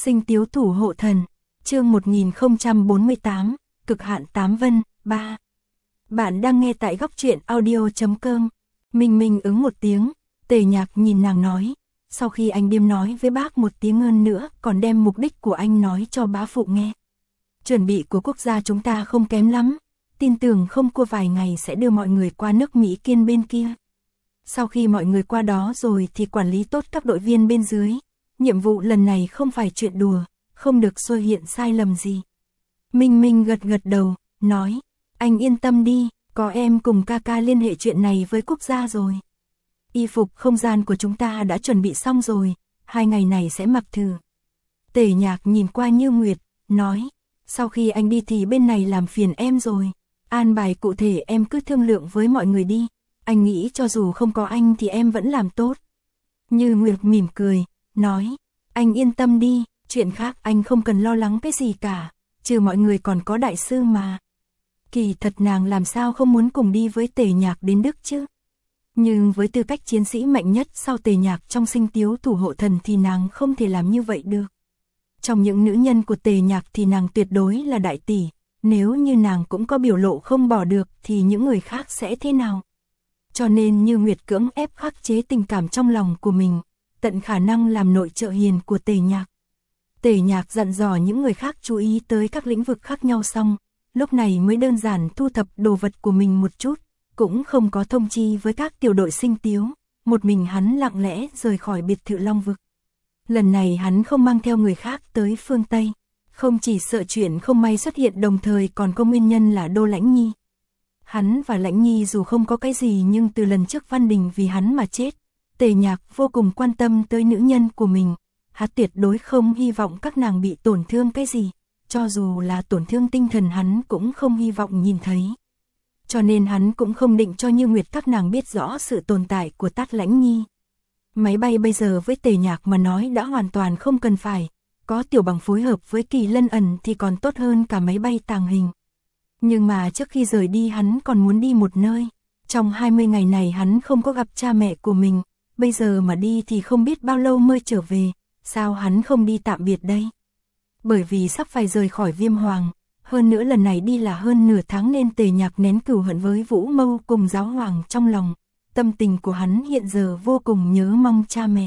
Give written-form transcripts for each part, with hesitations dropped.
Sinh Tiếu Thủ Hộ Thần, chương 1048, Cực hạn Tám Vân, 3. Bạn đang nghe tại góc truyện audio.com. Mình ứng một tiếng, Tề Nhạc nhìn nàng nói, sau khi anh điềm nói với bác một tiếng hơn nữa, còn đem mục đích của anh nói cho bá phụ nghe. Chuẩn bị của quốc gia chúng ta không kém lắm, tin tưởng không qua vài ngày sẽ đưa mọi người qua nước Mỹ Kiên bên kia. Sau khi mọi người qua đó rồi thì quản lý tốt các đội viên bên dưới. Nhiệm vụ lần này không phải chuyện đùa, không được xuất hiện sai lầm gì. Minh gật đầu, nói, anh yên tâm đi, có em cùng ca liên hệ chuyện này với quốc gia rồi. Y phục không gian của chúng ta đã chuẩn bị xong rồi, 2 ngày này sẽ mặc thử. Tề Nhạc nhìn qua Như Nguyệt, nói, sau khi anh đi thì bên này làm phiền em rồi. An bài cụ thể em cứ thương lượng với mọi người đi, anh nghĩ cho dù không có anh thì em vẫn làm tốt. Như Nguyệt mỉm cười, nói, anh yên tâm đi, chuyện khác anh không cần lo lắng cái gì cả, trừ mọi người còn có đại sư mà. Kỳ thật nàng làm sao không muốn cùng đi với Tề Nhạc đến Đức chứ. Nhưng với tư cách chiến sĩ mạnh nhất sau Tề Nhạc trong Sinh Tiếu Thủ Hộ Thần thì nàng không thể làm như vậy được. Trong những nữ nhân của Tề Nhạc thì nàng tuyệt đối là đại tỷ, nếu như nàng cũng có biểu lộ không bỏ được thì những người khác sẽ thế nào? Cho nên Như Nguyệt cưỡng ép khắc chế tình cảm trong lòng của mình, tận khả năng làm nội trợ hiền của Tề Nhạc. Tề Nhạc dặn dò những người khác chú ý tới các lĩnh vực khác nhau xong, lúc này mới đơn giản thu thập đồ vật của mình một chút, cũng không có thông chi với các tiểu đội Sinh Tiếu, một mình hắn lặng lẽ rời khỏi biệt thự Long Vực. Lần này hắn không mang theo người khác tới phương Tây, không chỉ sợ chuyện không may xuất hiện đồng thời còn có nguyên nhân là Đô Lãnh Nhi. Hắn và Lãnh Nhi dù không có cái gì nhưng từ lần trước Văn Đình vì hắn mà chết, Tề Nhạc vô cùng quan tâm tới nữ nhân của mình, hắn tuyệt đối không hy vọng các nàng bị tổn thương cái gì, cho dù là tổn thương tinh thần hắn cũng không hy vọng nhìn thấy. Cho nên hắn cũng không định cho Như Nguyệt các nàng biết rõ sự tồn tại của Tát Lãnh Nhi. Máy bay bây giờ với Tề Nhạc mà nói đã hoàn toàn không cần phải, có Tiểu Bằng phối hợp với Kỳ Lân Ẩn thì còn tốt hơn cả máy bay tàng hình. Nhưng mà trước khi rời đi hắn còn muốn đi một nơi, trong 20 ngày này hắn không có gặp cha mẹ của mình, bây giờ mà đi thì không biết bao lâu mới trở về, sao hắn không đi tạm biệt đây? Bởi vì sắp phải rời khỏi Viêm Hoàng, hơn nữa lần này đi là hơn nửa tháng nên Tề Nhạc nén cừu hận với Vũ Mâu cùng Giáo Hoàng trong lòng, tâm tình của hắn hiện giờ vô cùng nhớ mong cha mẹ.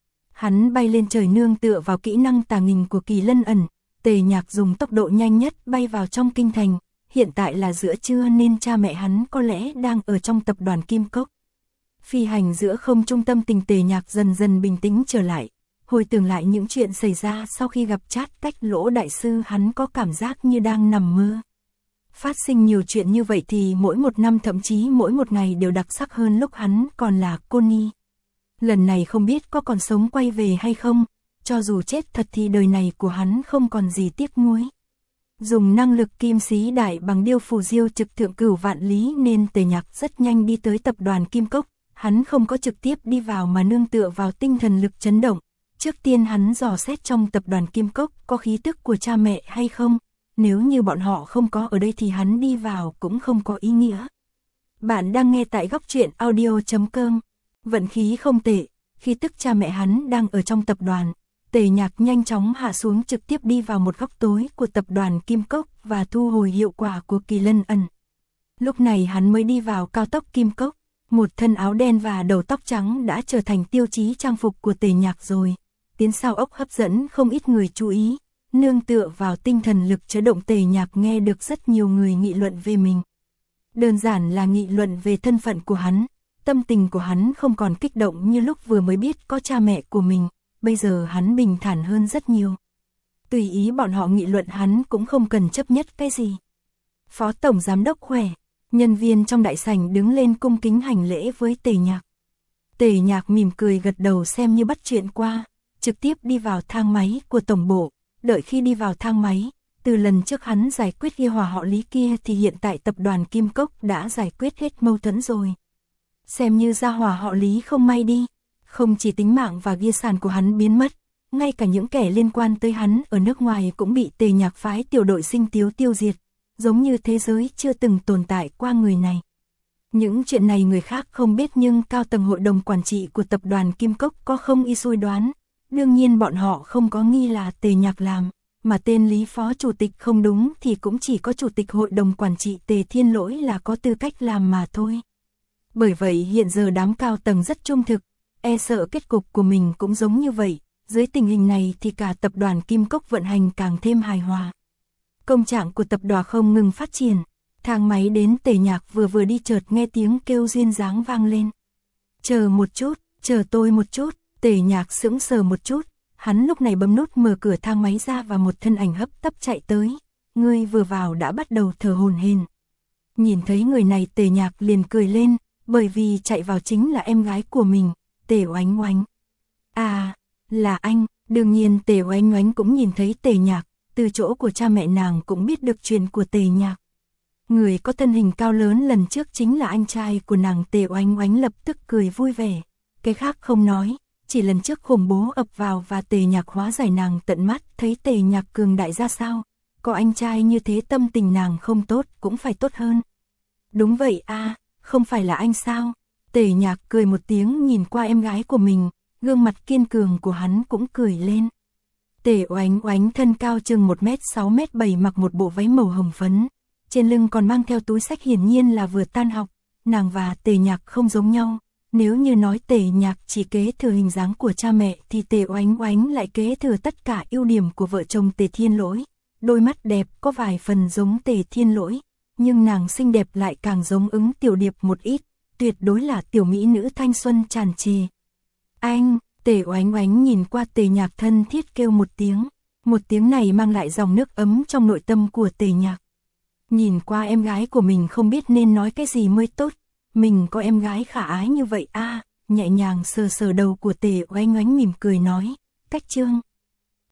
Hắn bay lên trời nương tựa vào kỹ năng tàng hình của Kỳ Lân Ẩn, Tề Nhạc dùng tốc độ nhanh nhất bay vào trong kinh thành, hiện tại là giữa trưa nên cha mẹ hắn có lẽ đang ở trong tập đoàn Kim Cốc. Phi hành giữa không trung, tâm tình Tề Nhạc dần dần bình tĩnh trở lại, hồi tưởng lại những chuyện xảy ra sau khi gặp Trát Cách Lỗ đại sư, hắn có cảm giác như đang nằm mơ. Phát sinh nhiều chuyện như vậy thì mỗi một năm thậm chí mỗi một ngày đều đặc sắc hơn lúc hắn còn là cô nhi. Lần này không biết có còn sống quay về hay không, cho dù chết thật thì đời này của hắn không còn gì tiếc nuối. Dùng năng lực Kim Sĩ Đại Bằng Điêu Phù Diêu trực thượng cửu vạn lý nên Tề Nhạc rất nhanh đi tới tập đoàn Kim Cốc, hắn không có trực tiếp đi vào mà nương tựa vào tinh thần lực chấn động. Trước tiên hắn dò xét trong tập đoàn Kim Cốc có khí tức của cha mẹ hay không, nếu như bọn họ không có ở đây thì hắn đi vào cũng không có ý nghĩa. Bạn đang nghe tại góc truyện audio.com. Vận khí không tệ, khi tức cha mẹ hắn đang ở trong tập đoàn, Tề Nhạc nhanh chóng hạ xuống trực tiếp đi vào một góc tối của tập đoàn Kim Cốc và thu hồi hiệu quả của Kỳ Lân Ẩn. Lúc này hắn mới đi vào cao tốc Kim Cốc, một thân áo đen và đầu tóc trắng đã trở thành tiêu chí trang phục của Tề Nhạc rồi. Tiến sao ốc hấp dẫn không ít người chú ý, nương tựa vào tinh thần lực chấn động Tề Nhạc nghe được rất nhiều người nghị luận về mình. Đơn giản là nghị luận về thân phận của hắn, tâm tình của hắn không còn kích động như lúc vừa mới biết có cha mẹ của mình, bây giờ hắn bình thản hơn rất nhiều. Tùy ý bọn họ nghị luận hắn cũng không cần chấp nhất cái gì. Phó Tổng Giám đốc khỏe, nhân viên trong đại sảnh đứng lên cung kính hành lễ với Tề Nhạc. Tề Nhạc mỉm cười gật đầu xem như bắt chuyện qua, trực tiếp đi vào thang máy của tổng bộ. Đợi khi đi vào thang máy, từ lần trước hắn giải quyết ghi hòa họ Lý kia thì hiện tại tập đoàn Kim Cốc đã giải quyết hết mâu thuẫn rồi. Xem như gia hòa họ Lý không may đi, không chỉ tính mạng và ghi sản của hắn biến mất, ngay cả những kẻ liên quan tới hắn ở nước ngoài cũng bị Tề Nhạc phái tiểu đội Sinh Tiếu tiêu diệt, giống như thế giới chưa từng tồn tại qua người này. Những chuyện này người khác không biết nhưng cao tầng hội đồng quản trị của tập đoàn Kim Cốc có không y suy đoán. Đương nhiên bọn họ không có nghi là Tề Nhạc làm, mà tên Lý Phó Chủ tịch không đúng thì cũng chỉ có Chủ tịch Hội đồng Quản trị Tề Thiên Lỗi là có tư cách làm mà thôi. Bởi vậy hiện giờ đám cao tầng rất trung thực, e sợ kết cục của mình cũng giống như vậy, dưới tình hình này thì cả tập đoàn Kim Cốc vận hành càng thêm hài hòa. Công trạng của tập đoàn không ngừng phát triển, thang máy đến Tề Nhạc vừa đi chợt nghe tiếng kêu duyên dáng vang lên. Chờ một chút, chờ tôi một chút, Tề Nhạc sững sờ một chút, hắn lúc này bấm nút mở cửa thang máy ra và một thân ảnh hấp tấp chạy tới, người vừa vào đã bắt đầu thở hổn hển. Nhìn thấy người này Tề Nhạc liền cười lên, bởi vì chạy vào chính là em gái của mình, Tề Oánh Oánh. À, là anh, đương nhiên Tề Oánh Oánh cũng nhìn thấy Tề Nhạc, từ chỗ của cha mẹ nàng cũng biết được chuyện của Tề Nhạc. Người có thân hình cao lớn lần trước chính là anh trai của nàng. Tề Oánh Oánh lập tức cười vui vẻ, cái khác không nói, chỉ lần trước khủng bố ập vào và Tề Nhạc hóa giải nàng tận mắt thấy Tề Nhạc cường đại ra sao, có anh trai như thế tâm tình nàng không tốt cũng phải tốt hơn. Đúng vậy a, không phải là anh sao? Tề Nhạc cười một tiếng nhìn qua em gái của mình, gương mặt kiên cường của hắn cũng cười lên. Tề Oánh Oánh thân cao chừng 1m6m7 mặc một bộ váy màu hồng phấn, trên lưng còn mang theo túi xách hiển nhiên là vừa tan học, nàng và Tề Nhạc không giống nhau. Nếu như nói Tề Nhạc chỉ kế thừa hình dáng của cha mẹ thì Tề Oánh Oánh lại kế thừa tất cả ưu điểm của vợ chồng Tề Thiên Lỗi. Đôi mắt đẹp có vài phần giống Tề Thiên Lỗi, nhưng nàng xinh đẹp lại càng giống Ứng Tiểu Điệp một ít, tuyệt đối là tiểu mỹ nữ thanh xuân tràn trề. Anh, Tề Oánh Oánh nhìn qua Tề Nhạc thân thiết kêu một tiếng này mang lại dòng nước ấm trong nội tâm của Tề Nhạc. Nhìn qua em gái của mình không biết nên nói cái gì mới tốt, mình có em gái khả ái như vậy a, nhẹ nhàng sờ sờ đầu của Tề Oánh Oánh mỉm cười nói, Cách Trương.